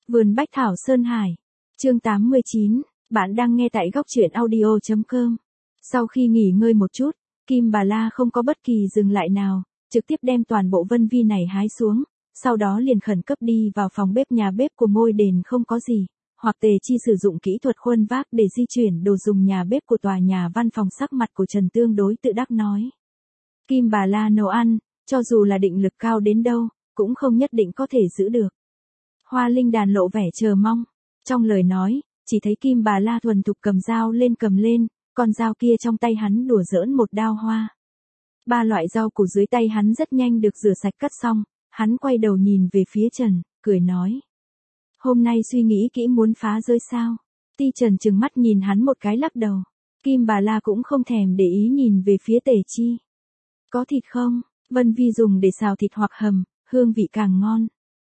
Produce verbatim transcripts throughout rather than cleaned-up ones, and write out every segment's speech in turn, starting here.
Vườn Bách Thảo Sơn Hải. Chương tám mươi chín, bạn đang nghe tại góc truyện audio chấm com. Sau khi nghỉ ngơi một chút, Kim Bà La không có bất kỳ dừng lại nào, trực tiếp đem toàn bộ vân vi này hái xuống, sau đó liền khẩn cấp đi vào phòng bếp nhà bếp của ngôi đền không có gì, hoặc Tề Chi sử dụng kỹ thuật khuân vác để di chuyển đồ dùng nhà bếp của tòa nhà văn phòng. Sắc mặt của Trần tương đối tự đắc nói. Kim Bà La nấu ăn, cho dù là định lực cao đến đâu, cũng không nhất định có thể giữ được. Hoa Linh Đàn lộ vẻ chờ mong, trong lời nói, chỉ thấy Kim Bà La thuần thục cầm dao lên cầm lên, con dao kia trong tay hắn đùa giỡn một đao hoa. Ba loại rau củ dưới tay hắn rất nhanh được rửa sạch cắt xong, hắn quay đầu nhìn về phía Trần, cười nói. Hôm nay suy nghĩ kỹ muốn phá rơi sao? Ti Trần trừng mắt nhìn hắn một cái lắc đầu. Kim Bà La cũng không thèm để ý nhìn về phía Tề Chi. Có thịt không? Vân Vi dùng để xào thịt hoặc hầm, hương vị càng ngon.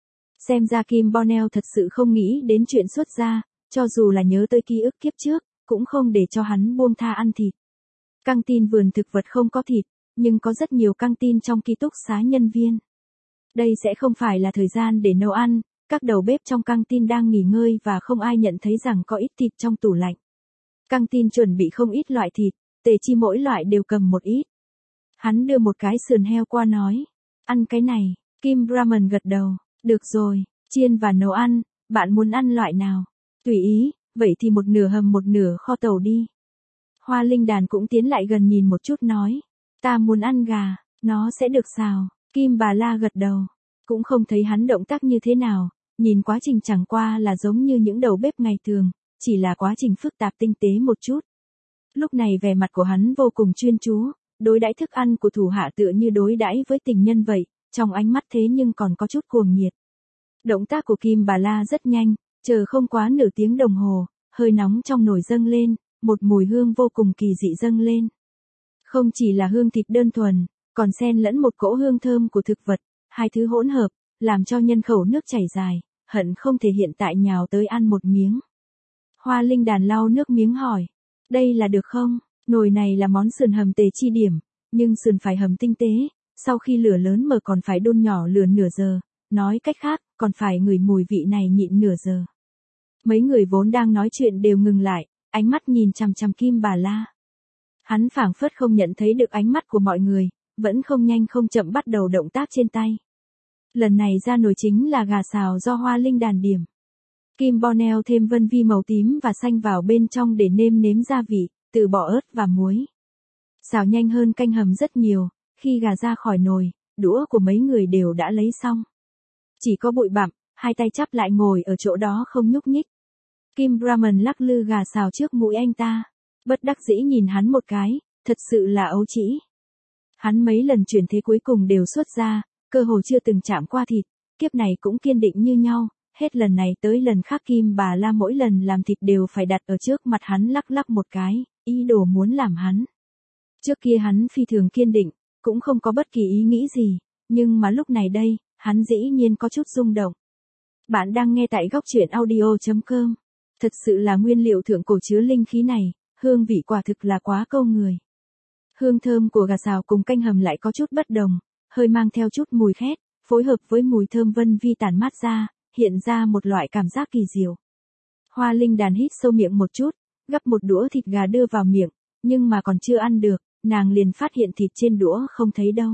Xem ra Kim Bonnell thật sự không nghĩ đến chuyện xuất gia, cho dù là nhớ tới ký ức kiếp trước, cũng không để cho hắn buông tha ăn thịt. Căng tin vườn thực vật không có thịt, nhưng có rất nhiều căng tin trong ký túc xá nhân viên. Đây sẽ không phải là thời gian để nấu ăn, các đầu bếp trong căng tin đang nghỉ ngơi và không ai nhận thấy rằng có ít thịt trong tủ lạnh. Căng tin chuẩn bị không ít loại thịt, Tề Chi mỗi loại đều cầm một ít. Hắn đưa một cái sườn heo qua nói, ăn cái này. Kim Brahman gật đầu, được rồi, chiên và nấu ăn, bạn muốn ăn loại nào? Tùy ý, vậy thì một nửa hầm một nửa kho tàu đi. Hoa Linh Đàn cũng tiến lại gần nhìn một chút nói, ta muốn ăn gà, nó sẽ được xào. Kim Bà La gật đầu, cũng không thấy hắn động tác như thế nào, nhìn quá trình chẳng qua là giống như những đầu bếp ngày thường, chỉ là quá trình phức tạp tinh tế một chút. Lúc này vẻ mặt của hắn vô cùng chuyên chú, đối đãi thức ăn của thủ hạ tựa như đối đãi với tình nhân vậy, trong ánh mắt thế nhưng còn có chút cuồng nhiệt. Động tác của Kim Bà La rất nhanh, chờ không quá nửa tiếng đồng hồ, hơi nóng trong nồi dâng lên, một mùi hương vô cùng kỳ dị dâng lên. Không chỉ là hương thịt đơn thuần, còn xen lẫn một cỗ hương thơm của thực vật, hai thứ hỗn hợp, làm cho nhân khẩu nước chảy dài, hận không thể hiện tại nhào tới ăn một miếng. Hoa Linh Đàn lau nước miếng hỏi, đây là được không? Nồi này là món sườn hầm Tề Chi điểm, nhưng sườn phải hầm tinh tế, sau khi lửa lớn mở còn phải đun nhỏ lửa nửa giờ, nói cách khác, còn phải ngửi mùi vị này nhịn nửa giờ. Mấy người vốn đang nói chuyện đều ngừng lại, ánh mắt nhìn chằm chằm Kim Bà La. Hắn phảng phất không nhận thấy được ánh mắt của mọi người, vẫn không nhanh không chậm bắt đầu động tác trên tay. Lần này ra nồi chính là gà xào do Hoa Linh Đàn điểm. Kim Bonnell thêm vân vi màu tím và xanh vào bên trong để nêm nếm gia vị, từ bỏ ớt và muối. Xào nhanh hơn canh hầm rất nhiều, khi gà ra khỏi nồi, đũa của mấy người đều đã lấy xong. Chỉ có Bụi Bặm, hai tay chắp lại ngồi ở chỗ đó không nhúc nhích. Kim Brahman lắc lư gà xào trước mũi anh ta, bất đắc dĩ nhìn hắn một cái, thật sự là ấu trĩ. Hắn mấy lần chuyển thế cuối cùng đều xuất ra, cơ hồ chưa từng chạm qua thịt, kiếp này cũng kiên định như nhau, hết lần này tới lần khác Kim Bà La mỗi lần làm thịt đều phải đặt ở trước mặt hắn lắc lắc một cái, ý đồ muốn làm hắn. Trước kia hắn phi thường kiên định, cũng không có bất kỳ ý nghĩ gì, nhưng mà lúc này đây, hắn dĩ nhiên có chút rung động. Bạn đang nghe tại góc truyện audio chấm com. Thật sự là nguyên liệu thượng cổ chứa linh khí này, hương vị quả thực là quá câu người. Hương thơm của gà xào cùng canh hầm lại có chút bất đồng, hơi mang theo chút mùi khét, phối hợp với mùi thơm vân vi tản mát ra, hiện ra một loại cảm giác kỳ diệu. Hoa Linh Đàn hít sâu miệng một chút, gắp một đũa thịt gà đưa vào miệng, nhưng mà còn chưa ăn được, nàng liền phát hiện thịt trên đũa không thấy đâu.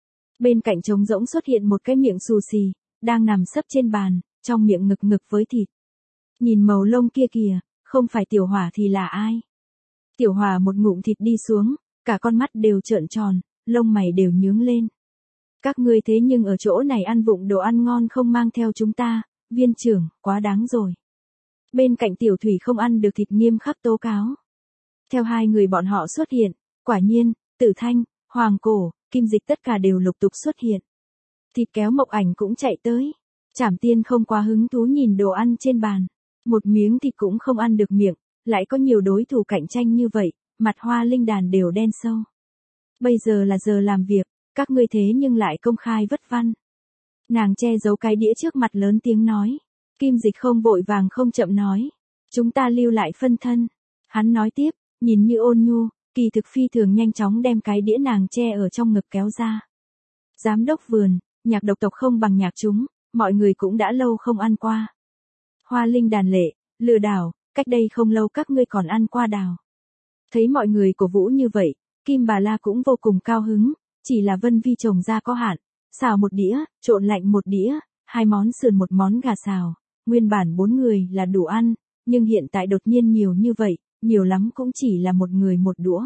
Bên cạnh trống rỗng xuất hiện một cái miệng xù xì, đang nằm sấp trên bàn, trong miệng ngực ngực với thịt. Nhìn màu lông kia kìa, không phải Tiểu Hỏa thì là ai? Tiểu Hỏa một ngụm thịt đi xuống, cả con mắt đều trợn tròn, lông mày đều nhướng lên. Các ngươi thế nhưng ở chỗ này ăn vụng đồ ăn ngon không mang theo chúng ta, viên trưởng, quá đáng rồi. Bên cạnh Tiểu Thủy không ăn được thịt nghiêm khắc tố cáo. Theo hai người bọn họ xuất hiện, quả nhiên, Tử Thanh, Hoàng Cổ, Kim Dịch tất cả đều lục tục xuất hiện. Thịt kéo Mộc Ảnh cũng chạy tới. Trảm Tiên không quá hứng thú nhìn đồ ăn trên bàn. Một miếng thịt cũng không ăn được miệng, lại có nhiều đối thủ cạnh tranh như vậy, mặt Hoa Linh Đàn đều đen sâu. Bây giờ là giờ làm việc, các ngươi thế nhưng lại công khai vất văn. Nàng che giấu cái đĩa trước mặt lớn tiếng nói. Kim Dịch không vội vàng không chậm nói. Chúng ta lưu lại phân thân. Hắn nói tiếp, nhìn như ôn nhu, kỳ thực phi thường nhanh chóng đem cái đĩa nàng che ở trong ngực kéo ra. Giám đốc vườn, nhạc độc tộc không bằng nhạc chúng, mọi người cũng đã lâu không ăn qua. Hoa Linh đàn lệ, lừa đảo, cách đây không lâu các ngươi còn ăn qua đào. Thấy mọi người cổ vũ như vậy, Kim Bà La cũng vô cùng cao hứng, chỉ là Vân Vi trồng ra có hạn, xào một đĩa, trộn lạnh một đĩa, hai món sườn một món gà xào, nguyên bản bốn người là đủ ăn, nhưng hiện tại đột nhiên nhiều như vậy, nhiều lắm cũng chỉ là một người một đũa.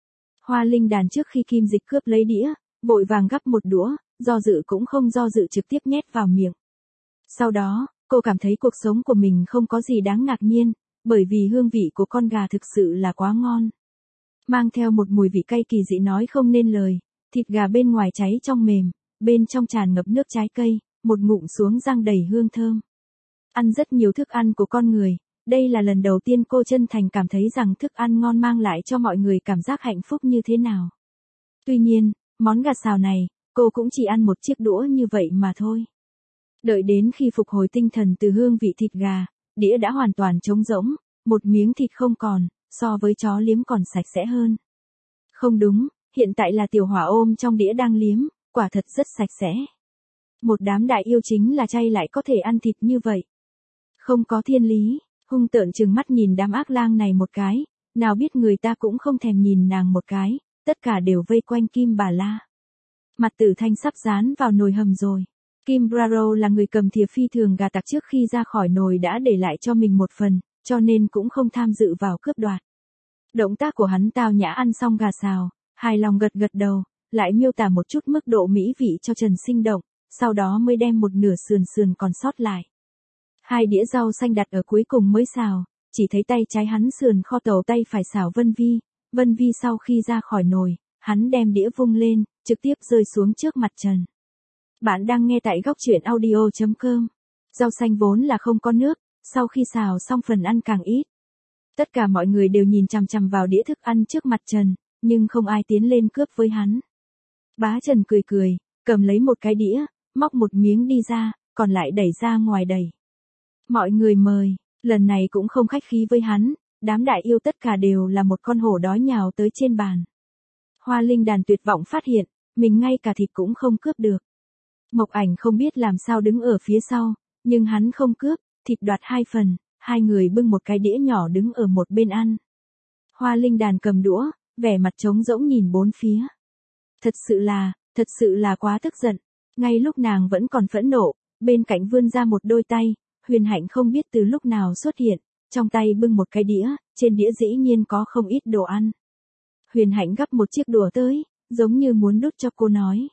Hoa Linh đàn trước khi Kim Dịch cướp lấy đĩa, vội vàng gắp một đũa, do dự cũng không do dự trực tiếp nhét vào miệng. Sau đó, cô cảm thấy cuộc sống của mình không có gì đáng ngạc nhiên, bởi vì hương vị của con gà thực sự là quá ngon. Mang theo một mùi vị cay kỳ dị nói không nên lời, thịt gà bên ngoài cháy trong mềm, bên trong tràn ngập nước trái cây, một ngụm xuống răng đầy hương thơm. Ăn rất nhiều thức ăn của con người, đây là lần đầu tiên cô chân thành cảm thấy rằng thức ăn ngon mang lại cho mọi người cảm giác hạnh phúc như thế nào. Tuy nhiên, món gà xào này, cô cũng chỉ ăn một chiếc đũa như vậy mà thôi. Đợi đến khi phục hồi tinh thần từ hương vị thịt gà, đĩa đã hoàn toàn trống rỗng, một miếng thịt không còn, so với chó liếm còn sạch sẽ hơn. Không đúng, hiện tại là tiểu hỏa ôm trong đĩa đang liếm, quả thật rất sạch sẽ. Một đám đại yêu chính là chay lại có thể ăn thịt như vậy. Không có thiên lý, hung tợn trừng mắt nhìn đám ác lang này một cái, nào biết người ta cũng không thèm nhìn nàng một cái, tất cả đều vây quanh Kim Bà La. Mặt Tử Thanh sắp dán vào nồi hầm rồi. Kim Braro là người cầm thìa phi thường gà tặc trước khi ra khỏi nồi đã để lại cho mình một phần, cho nên cũng không tham dự vào cướp đoạt. Động tác của hắn tao nhã ăn xong gà xào, hài lòng gật gật đầu, lại miêu tả một chút mức độ mỹ vị cho Trần Sinh Động, sau đó mới đem một nửa sườn sườn còn sót lại. Hai đĩa rau xanh đặt ở cuối cùng mới xào, chỉ thấy tay trái hắn sườn kho tàu tay phải xào Vân Vi, Vân Vi sau khi ra khỏi nồi, hắn đem đĩa vung lên, trực tiếp rơi xuống trước mặt Trần. Bạn đang nghe tại góc truyện audio chấm com. Rau xanh vốn là không có nước, sau khi xào xong phần ăn càng ít. Tất cả mọi người đều nhìn chằm chằm vào đĩa thức ăn trước mặt Trần, nhưng không ai tiến lên cướp với hắn. Bá Trần cười cười, cầm lấy một cái đĩa, móc một miếng đi ra, còn lại đẩy ra ngoài đầy. Mọi người mời, lần này cũng không khách khí với hắn, đám đại yêu tất cả đều là một con hổ đói nhào tới trên bàn. Hoa Linh đàn tuyệt vọng phát hiện, mình ngay cả thịt cũng không cướp được. Mộc Ảnh không biết làm sao đứng ở phía sau, nhưng hắn không cướp, thịt đoạt hai phần, hai người bưng một cái đĩa nhỏ đứng ở một bên ăn. Hoa Linh đàn cầm đũa, vẻ mặt trống rỗng nhìn bốn phía. Thật sự là, thật sự là quá tức giận. Ngay lúc nàng vẫn còn phẫn nộ, bên cạnh vươn ra một đôi tay, Huyền Hạnh không biết từ lúc nào xuất hiện, trong tay bưng một cái đĩa, trên đĩa dĩ nhiên có không ít đồ ăn. Huyền Hạnh gắp một chiếc đũa tới, giống như muốn đút cho cô nói.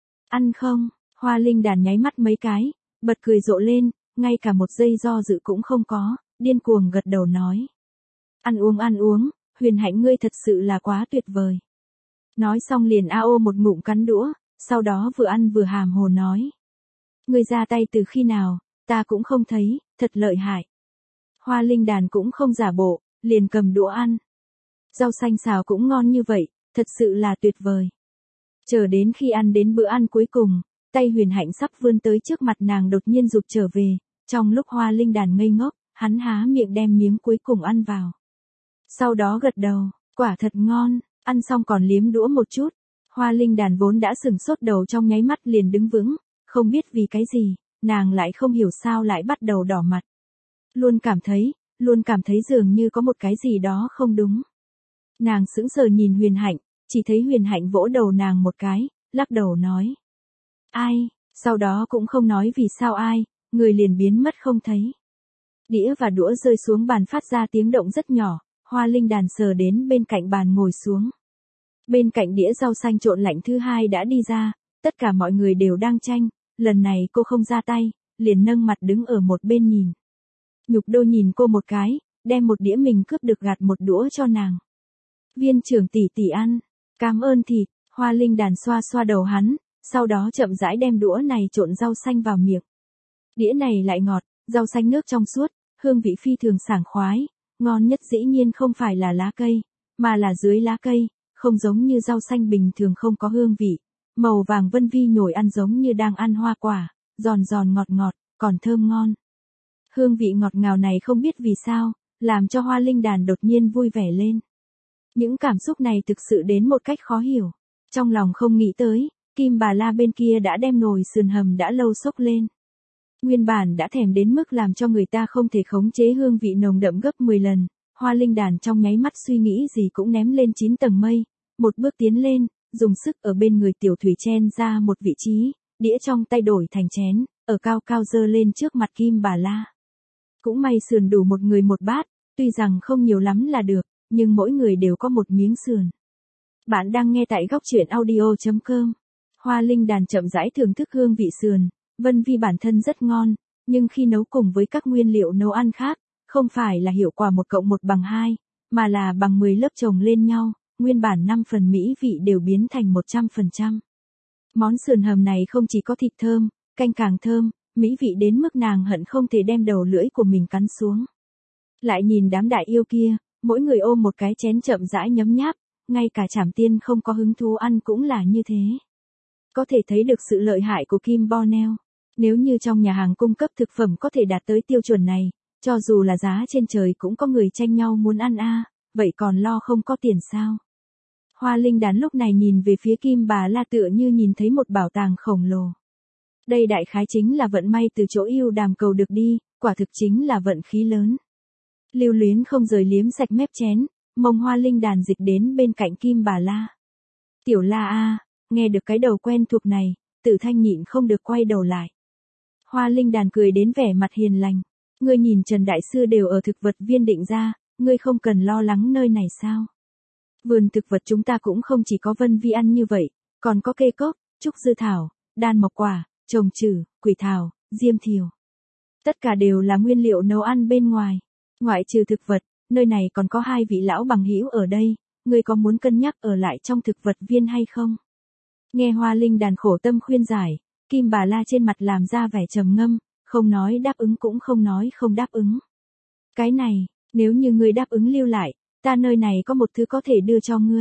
Ăn không? Hoa Linh đàn nháy mắt mấy cái, bật cười rộ lên, ngay cả một giây do dự cũng không có, điên cuồng gật đầu nói. Ăn uống ăn uống, Huyền Hạnh ngươi thật sự là quá tuyệt vời. Nói xong liền a ô một ngụm cắn đũa, sau đó vừa ăn vừa hàm hồ nói. Ngươi ra tay từ khi nào, ta cũng không thấy, thật lợi hại. Hoa Linh đàn cũng không giả bộ, liền cầm đũa ăn. Rau xanh xào cũng ngon như vậy, thật sự là tuyệt vời. Chờ đến khi ăn đến bữa ăn cuối cùng, tay Huyền Hạnh sắp vươn tới trước mặt nàng đột nhiên rụt trở về, trong lúc Hoa Linh đàn ngây ngốc, hắn há miệng đem miếng cuối cùng ăn vào. Sau đó gật đầu, quả thật ngon, ăn xong còn liếm đũa một chút. Hoa Linh đàn vốn đã sừng sốt đầu trong nháy mắt liền đứng vững, không biết vì cái gì, nàng lại không hiểu sao lại bắt đầu đỏ mặt. Luôn cảm thấy, luôn cảm thấy dường như có một cái gì đó không đúng. Nàng sững sờ nhìn Huyền Hạnh, chỉ thấy Huyền Hạnh vỗ đầu nàng một cái, lắc đầu nói. Ai, sau đó cũng không nói vì sao ai, người liền biến mất không thấy. Đĩa và đũa rơi xuống bàn phát ra tiếng động rất nhỏ, Hoa Linh đàn sờ đến bên cạnh bàn ngồi xuống. Bên cạnh đĩa rau xanh trộn lạnh thứ hai đã đi ra, tất cả mọi người đều đang tranh, lần này cô không ra tay, liền nâng mặt đứng ở một bên nhìn. Nhục Đô nhìn cô một cái, đem một đĩa mình cướp được gạt một đũa cho nàng. Viên trưởng tỷ tỷ ăn, cảm ơn thịt, Hoa Linh đàn xoa xoa đầu hắn, sau đó chậm rãi đem đũa này trộn rau xanh vào miệng. Đĩa này lại ngọt, rau xanh nước trong suốt, hương vị phi thường sảng khoái, ngon nhất dĩ nhiên không phải là lá cây, mà là dưới lá cây, không giống như rau xanh bình thường không có hương vị. Màu vàng Vân Vi nhồi ăn giống như đang ăn hoa quả, giòn giòn ngọt ngọt, còn thơm ngon. Hương vị ngọt ngào này không biết vì sao, làm cho Hoa Linh đàn đột nhiên vui vẻ lên. Những cảm xúc này thực sự đến một cách khó hiểu. Trong lòng không nghĩ tới, Kim Bà La bên kia đã đem nồi sườn hầm đã lâu sốc lên. Nguyên bản đã thèm đến mức làm cho người ta không thể khống chế hương vị nồng đậm gấp mười lần, Hoa Linh Đàn trong nháy mắt suy nghĩ gì cũng ném lên chín tầng mây, một bước tiến lên, dùng sức ở bên người Tiểu Thủy chen ra một vị trí, đĩa trong tay đổi thành chén, ở cao cao dơ lên trước mặt Kim Bà La. Cũng may sườn đủ một người một bát, tuy rằng không nhiều lắm là được, nhưng mỗi người đều có một miếng sườn. Bạn đang nghe tại góc truyện audio chấm com. Hoa Linh Đàn chậm rãi thưởng thức hương vị sườn, Vân Vi bản thân rất ngon, nhưng khi nấu cùng với các nguyên liệu nấu ăn khác, không phải là hiệu quả một cộng một bằng hai, mà là bằng mười lớp chồng lên nhau, nguyên bản năm phần mỹ vị đều biến thành một trăm phần trăm. Món sườn hầm này không chỉ có thịt thơm, canh càng thơm, mỹ vị đến mức nàng hận không thể đem đầu lưỡi của mình cắn xuống. Lại nhìn đám đại yêu kia, mỗi người ôm một cái chén chậm rãi nhấm nháp, ngay cả Trảm Tiên không có hứng thú ăn cũng là như thế. Có thể thấy được sự lợi hại của Kim Bonnell. Nếu như trong nhà hàng cung cấp thực phẩm có thể đạt tới tiêu chuẩn này, cho dù là giá trên trời cũng có người tranh nhau muốn ăn a, vậy còn lo không có tiền sao? Hoa Linh Đàn lúc này nhìn về phía Kim Bà La tựa như nhìn thấy một bảo tàng khổng lồ. Đây đại khái chính là vận may từ chỗ yêu đàm cầu được đi, quả thực chính là vận khí lớn. Lưu Luyến không rời liếm sạch mép chén, mông Hoa Linh Đàn dịch đến bên cạnh Kim Bà La. Tiểu La a, nghe được cái đầu quen thuộc này, Tử Thanh nhịn không được quay đầu lại. Hoa Linh Đàn cười đến vẻ mặt hiền lành. Ngươi nhìn Trần Đại Sư đều ở thực vật viên định ra, ngươi không cần lo lắng nơi này sao? Vườn thực vật chúng ta cũng không chỉ có Vân Vi ăn như vậy, còn có cây cốc, trúc dư thảo, đan mộc quả, trồng trừ, quỷ thảo, diêm thiều. Tất cả đều là nguyên liệu nấu ăn bên ngoài. Ngoại trừ thực vật, nơi này còn có hai vị lão bằng hữu ở đây, ngươi có muốn cân nhắc ở lại trong thực vật viên hay không? Nghe Hoa Linh Đàn khổ tâm khuyên giải, Kim Bà La trên mặt làm ra vẻ trầm ngâm, không nói đáp ứng cũng không nói không đáp ứng. Cái này, nếu như ngươi đáp ứng lưu lại, ta nơi này có một thứ có thể đưa cho ngươi.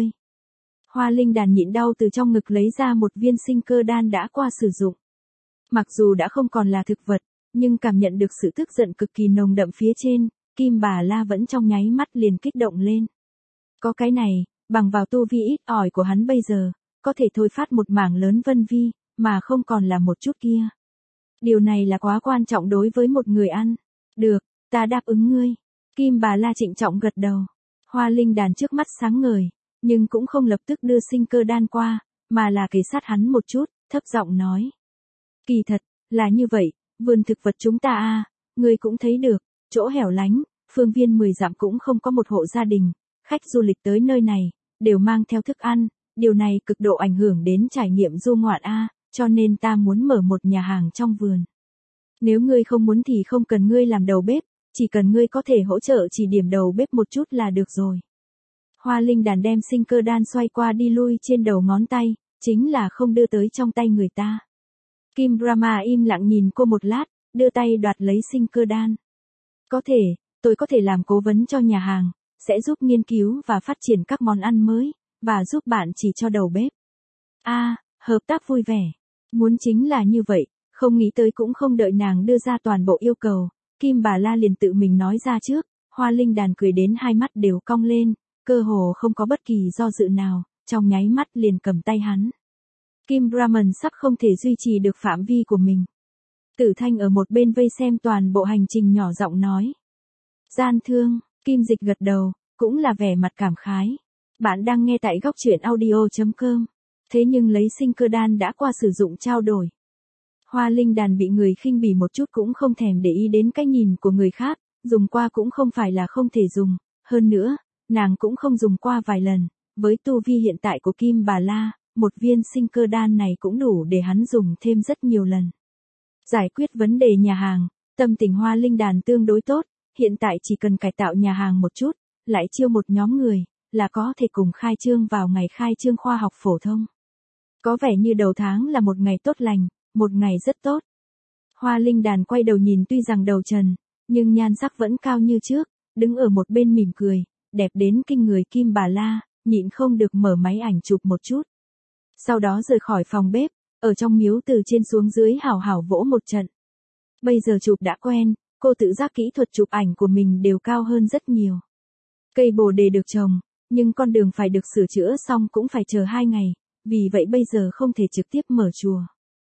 Hoa Linh Đàn nhịn đau từ trong ngực lấy ra một viên sinh cơ đan đã qua sử dụng. Mặc dù đã không còn là thực vật, nhưng cảm nhận được sự tức giận cực kỳ nồng đậm phía trên, Kim Bà La vẫn trong nháy mắt liền kích động lên. Có cái này, bằng vào tu vi ít ỏi của hắn bây giờ, có thể thôi phát một mảng lớn Vân Vi, mà không còn là một chút kia. Điều này là quá quan trọng đối với một người ăn. Được, ta đáp ứng ngươi. Kim Bà La trịnh trọng gật đầu. Hoa Linh Đàn trước mắt sáng ngời, nhưng cũng không lập tức đưa sinh cơ đan qua, mà là kề sát hắn một chút, thấp giọng nói. Kỳ thật, là như vậy, vườn thực vật chúng ta a, ngươi cũng thấy được, chỗ hẻo lánh, phương viên mười dặm cũng không có một hộ gia đình, khách du lịch tới nơi này, đều mang theo thức ăn, điều này cực độ ảnh hưởng đến trải nghiệm du ngoạn a, cho nên ta muốn mở một nhà hàng trong vườn. Nếu ngươi không muốn thì không cần ngươi làm đầu bếp, chỉ cần ngươi có thể hỗ trợ chỉ điểm đầu bếp một chút là được rồi. Hoa Linh Đàn đem sinh cơ đan xoay qua đi lui trên đầu ngón tay, chính là không đưa tới trong tay người ta. Kim Brahma im lặng nhìn cô một lát, đưa tay đoạt lấy sinh cơ đan. Có thể, tôi có thể làm cố vấn cho nhà hàng, sẽ giúp nghiên cứu và phát triển các món ăn mới, và giúp bạn chỉ cho đầu bếp. A, à, hợp tác vui vẻ. Muốn chính là như vậy, không nghĩ tới cũng không đợi nàng đưa ra toàn bộ yêu cầu, Kim Bà La liền tự mình nói ra trước, Hoa Linh Đàn cười đến hai mắt đều cong lên, cơ hồ không có bất kỳ do dự nào, trong nháy mắt liền cầm tay hắn. Kim Brahman sắp không thể duy trì được phạm vi của mình. Tử Thanh ở một bên vây xem toàn bộ hành trình nhỏ giọng nói. Gian thương, Kim Dịch gật đầu, cũng là vẻ mặt cảm khái. Bạn đang nghe tại góc truyện audio chấm com. Thế nhưng lấy sinh cơ đan đã qua sử dụng trao đổi. Hoa Linh Đàn bị người khinh bỉ một chút cũng không thèm để ý đến cái nhìn của người khác, dùng qua cũng không phải là không thể dùng, hơn nữa, nàng cũng không dùng qua vài lần, với tu vi hiện tại của Kim Bà La, một viên sinh cơ đan này cũng đủ để hắn dùng thêm rất nhiều lần. Giải quyết vấn đề nhà hàng, tâm tình Hoa Linh Đàn tương đối tốt, hiện tại chỉ cần cải tạo nhà hàng một chút, lại chiêu một nhóm người, là có thể cùng khai trương vào ngày khai trương khoa học phổ thông. Có vẻ như đầu tháng là một ngày tốt lành, một ngày rất tốt. Hoa Linh Đàn quay đầu nhìn tuy rằng đầu trần, nhưng nhan sắc vẫn cao như trước, đứng ở một bên mỉm cười, đẹp đến kinh người Kim Bà La, nhịn không được mở máy ảnh chụp một chút. Sau đó rời khỏi phòng bếp, ở trong miếu từ trên xuống dưới hào hào vỗ một trận. Bây giờ chụp đã quen, cô tự giác kỹ thuật chụp ảnh của mình đều cao hơn rất nhiều. Cây bồ đề được trồng, nhưng con đường phải được sửa chữa xong cũng phải chờ hai ngày, vì vậy bây giờ không thể trực tiếp mở chùa.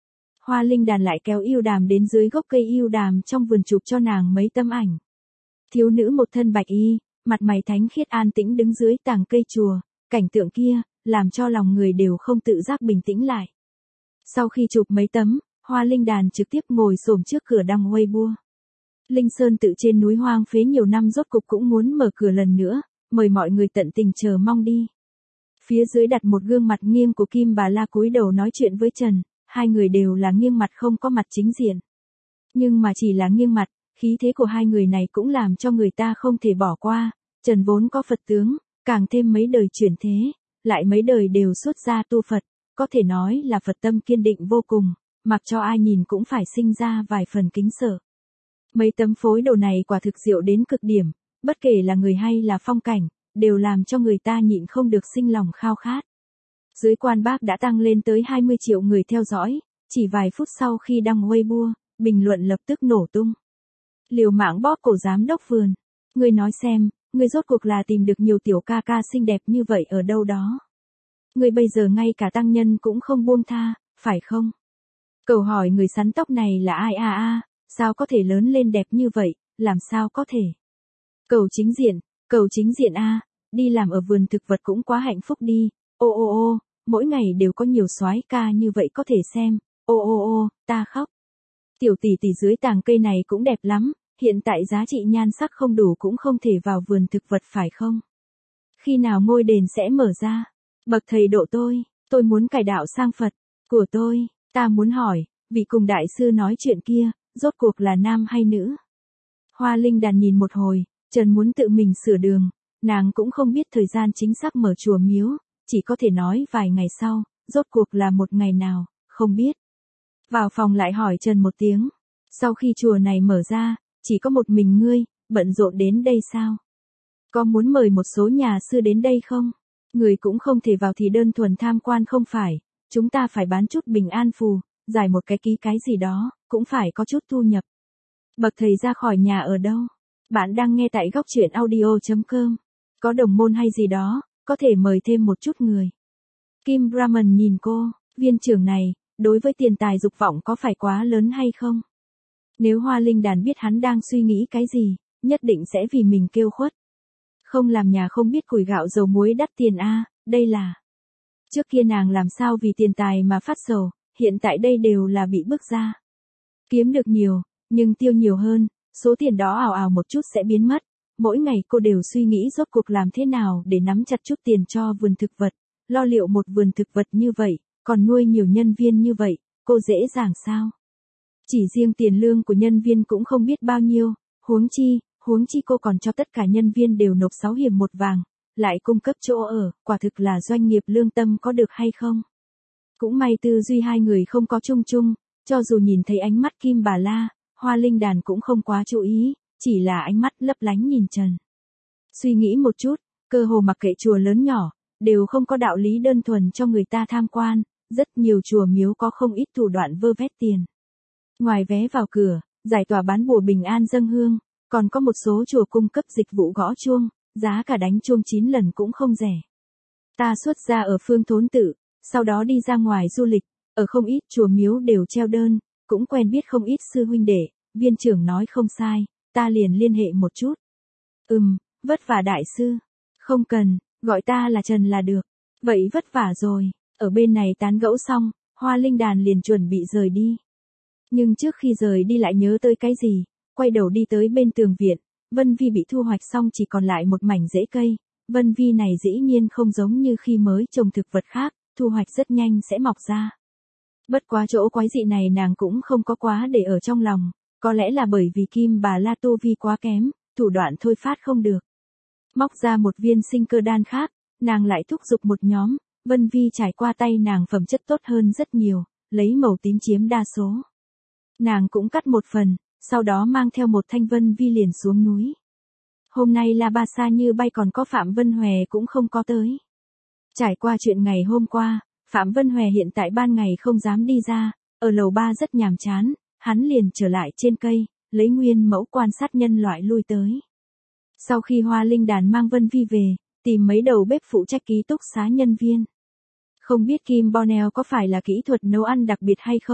Hoa Linh Đàn lại kéo yêu đàm đến dưới gốc cây yêu đàm trong vườn chụp cho nàng mấy tấm ảnh. Thiếu nữ một thân bạch y, mặt mày thánh khiết an tĩnh đứng dưới tàng cây chùa, cảnh tượng kia, làm cho lòng người đều không tự giác bình tĩnh lại. Sau khi chụp mấy tấm, Hoa Linh Đàn trực tiếp ngồi xổm trước cửa đăng Weibo. Linh Sơn tự trên núi hoang phế nhiều năm rốt cục cũng muốn mở cửa lần nữa, mời mọi người tận tình chờ mong đi. Phía dưới đặt một gương mặt nghiêng của Kim Bà La cúi đầu nói chuyện với Trần, hai người đều là nghiêng mặt không có mặt chính diện. Nhưng mà chỉ là nghiêng mặt, khí thế của hai người này cũng làm cho người ta không thể bỏ qua. Trần vốn có Phật tướng, càng thêm mấy đời chuyển thế, lại mấy đời đều xuất gia tu Phật, có thể nói là Phật tâm kiên định vô cùng, mặc cho ai nhìn cũng phải sinh ra vài phần kính sợ. Mấy tấm phối đồ này quả thực diệu đến cực điểm, bất kể là người hay là phong cảnh, đều làm cho người ta nhịn không được sinh lòng khao khát. Dưới quan bác đã tăng lên tới hai mươi triệu người theo dõi, chỉ vài phút sau khi đăng Weibo, bình luận lập tức nổ tung. Liều mạng bóp cổ giám đốc vườn. Ngươi nói xem, ngươi rốt cuộc là tìm được nhiều tiểu ca ca xinh đẹp như vậy ở đâu đó. Ngươi bây giờ ngay cả tăng nhân cũng không buông tha, phải không? Cầu hỏi người sắn tóc này là ai à a, sao có thể lớn lên đẹp như vậy, làm sao có thể? Cầu chính diện, cầu chính diện a, đi làm ở vườn thực vật cũng quá hạnh phúc đi. Ô ô ô, mỗi ngày đều có nhiều soái ca như vậy có thể xem. Ô ô ô, ta khóc. Tiểu tỷ tỷ dưới tàng cây này cũng đẹp lắm, hiện tại giá trị nhan sắc không đủ cũng không thể vào vườn thực vật phải không? Khi nào ngôi đền sẽ mở ra? Bậc thầy độ tôi, tôi muốn cải đạo sang Phật, của tôi, ta muốn hỏi, vị cùng đại sư nói chuyện kia, rốt cuộc là nam hay nữ? Hoa Linh Đàn nhìn một hồi, Trần muốn tự mình sửa đường, nàng cũng không biết thời gian chính xác mở chùa miếu, chỉ có thể nói vài ngày sau, rốt cuộc là một ngày nào, không biết. Vào phòng lại hỏi Trần một tiếng, sau khi chùa này mở ra, chỉ có một mình ngươi, bận rộn đến đây sao? Có muốn mời một số nhà sư đến đây không? Người cũng không thể vào thì đơn thuần tham quan không phải, chúng ta phải bán chút bình an phù, giải một cái ký cái gì đó, cũng phải có chút thu nhập. Bậc thầy ra khỏi nhà ở đâu? Bạn đang nghe tại góc truyện audio chấm com. Có đồng môn hay gì đó, có thể mời thêm một chút người. Kim Brahman nhìn cô, viên trưởng này, đối với tiền tài dục vọng có phải quá lớn hay không? Nếu Hoa Linh Đàn biết hắn đang suy nghĩ cái gì, nhất định sẽ vì mình kêu khuất. Không làm nhà không biết củi gạo dầu muối đắt tiền a, đây là. Trước kia nàng làm sao vì tiền tài mà phát sầu, hiện tại đây đều là bị bức ra. Kiếm được nhiều, nhưng tiêu nhiều hơn, số tiền đó ảo ảo một chút sẽ biến mất. Mỗi ngày cô đều suy nghĩ rốt cuộc làm thế nào để nắm chặt chút tiền cho vườn thực vật, lo liệu một vườn thực vật như vậy, còn nuôi nhiều nhân viên như vậy, cô dễ dàng sao? Chỉ riêng tiền lương của nhân viên cũng không biết bao nhiêu, huống chi, huống chi cô còn cho tất cả nhân viên đều nộp sáu hiểm một vàng, lại cung cấp chỗ ở, quả thực là doanh nghiệp lương tâm có được hay không? Cũng may tư duy hai người không có chung chung, cho dù nhìn thấy ánh mắt Kim Bà La, Hoa Linh Đàn cũng không quá chú ý, chỉ là ánh mắt lấp lánh nhìn Trần. Suy nghĩ một chút, cơ hồ mặc kệ chùa lớn nhỏ, đều không có đạo lý đơn thuần cho người ta tham quan, rất nhiều chùa miếu có không ít thủ đoạn vơ vét tiền. Ngoài vé vào cửa, giải tỏa bán bùa bình an dâng hương, còn có một số chùa cung cấp dịch vụ gõ chuông, giá cả đánh chuông chín lần cũng không rẻ. Ta xuất gia ở Phương Thốn Tự, sau đó đi ra ngoài du lịch, ở không ít chùa miếu đều treo đơn, cũng quen biết không ít sư huynh đệ, viên trưởng nói không sai, ta liền liên hệ một chút. Ừm, vất vả đại sư. Không cần, gọi ta là Trần là được. Vậy vất vả rồi, ở bên này tán gẫu xong, Hoa Linh Đàn liền chuẩn bị rời đi. Nhưng trước khi rời đi lại nhớ tới cái gì, quay đầu đi tới bên tường viện, Vân Vi bị thu hoạch xong chỉ còn lại một mảnh rễ cây. Vân Vi này dĩ nhiên không giống như khi mới trồng thực vật khác, thu hoạch rất nhanh sẽ mọc ra. Bất quá chỗ quái dị này nàng cũng không có quá để ở trong lòng, có lẽ là bởi vì Kim Bà La tu vi quá kém, thủ đoạn thôi phát không được. Móc ra một viên sinh cơ đan khác, nàng lại thúc giục một nhóm, Vân Vi trải qua tay nàng phẩm chất tốt hơn rất nhiều, lấy màu tím chiếm đa số. Nàng cũng cắt một phần, sau đó mang theo một thanh Vân Vi liền xuống núi. Hôm nay La Ba Sa như bay còn có Phạm Vân Hòe cũng không có tới. Trải qua chuyện ngày hôm qua, Phạm Vân Hòe hiện tại ban ngày không dám đi ra, ở lầu ba rất nhàm chán, hắn liền trở lại trên cây, lấy nguyên mẫu quan sát nhân loại lui tới. Sau khi Hoa Linh Đàn mang Vân Vi về, tìm mấy đầu bếp phụ trách ký túc xá nhân viên. Không biết Kim Bonnell có phải là kỹ thuật nấu ăn đặc biệt hay không,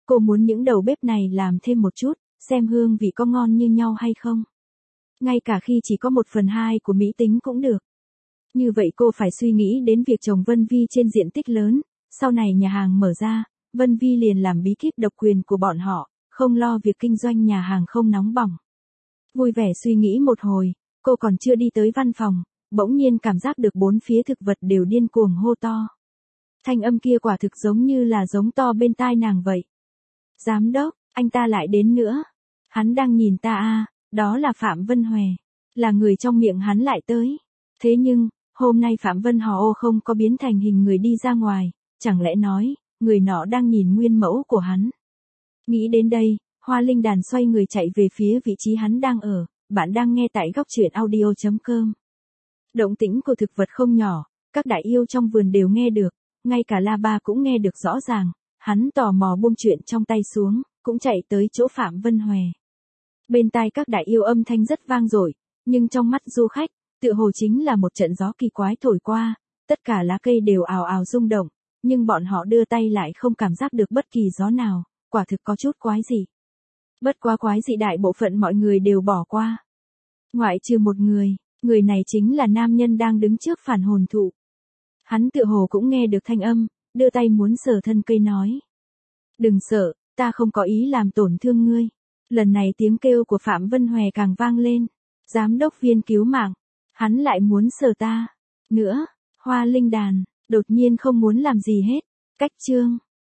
Cô muốn những đầu bếp này làm thêm một chút, xem hương vị có ngon như nhau hay không. Ngay cả khi chỉ có một phần hai của mỹ tính cũng được. Như vậy cô phải suy nghĩ đến việc trồng Vân Vi trên diện tích lớn, sau này nhà hàng mở ra, Vân Vi liền làm bí kíp độc quyền của bọn họ, không lo việc kinh doanh nhà hàng không nóng bỏng. Vui vẻ suy nghĩ một hồi, cô còn chưa đi tới văn phòng, bỗng nhiên cảm giác được bốn phía thực vật đều điên cuồng hô to. Thanh âm kia quả thực giống như là giống to bên tai nàng vậy. Giám đốc, anh ta lại đến nữa. Hắn đang nhìn ta à, đó là Phạm Vân Hòe. Là người trong miệng hắn lại tới. Thế nhưng, hôm nay Phạm Vân Hò ô không có biến thành hình người đi ra ngoài, chẳng lẽ nói, người nọ đang nhìn nguyên mẫu của hắn. Nghĩ đến đây, Hoa Linh Đàn xoay người chạy về phía vị trí hắn đang ở, bạn đang nghe tại góc truyện audio chấm com. Động tĩnh của thực vật không nhỏ, các đại yêu trong vườn đều nghe được, ngay cả La Ba cũng nghe được rõ ràng, hắn tò mò buông chuyện trong tay xuống, cũng chạy tới chỗ Phạm Vân Hòe. Bên tai các đại yêu âm thanh rất vang dội, nhưng trong mắt du khách, tựa hồ chính là một trận gió kỳ quái thổi qua, tất cả lá cây đều ào ào rung động, nhưng bọn họ đưa tay lại không cảm giác được bất kỳ gió nào, quả thực có chút quái dị. Bất quá quái dị đại bộ phận mọi người đều bỏ qua. Ngoại trừ một người, người này chính là nam nhân đang đứng trước phản hồn thụ. Hắn tựa hồ cũng nghe được thanh âm, đưa tay muốn sờ thân cây nói. Đừng sợ, ta không có ý làm tổn thương ngươi. Lần này tiếng kêu của Phạm Vân Hòe càng vang lên. Giám đốc viên cứu mạng, hắn lại muốn sờ ta. Nữa, Hoa Linh Đàn, đột nhiên không muốn làm gì hết. Cách chương.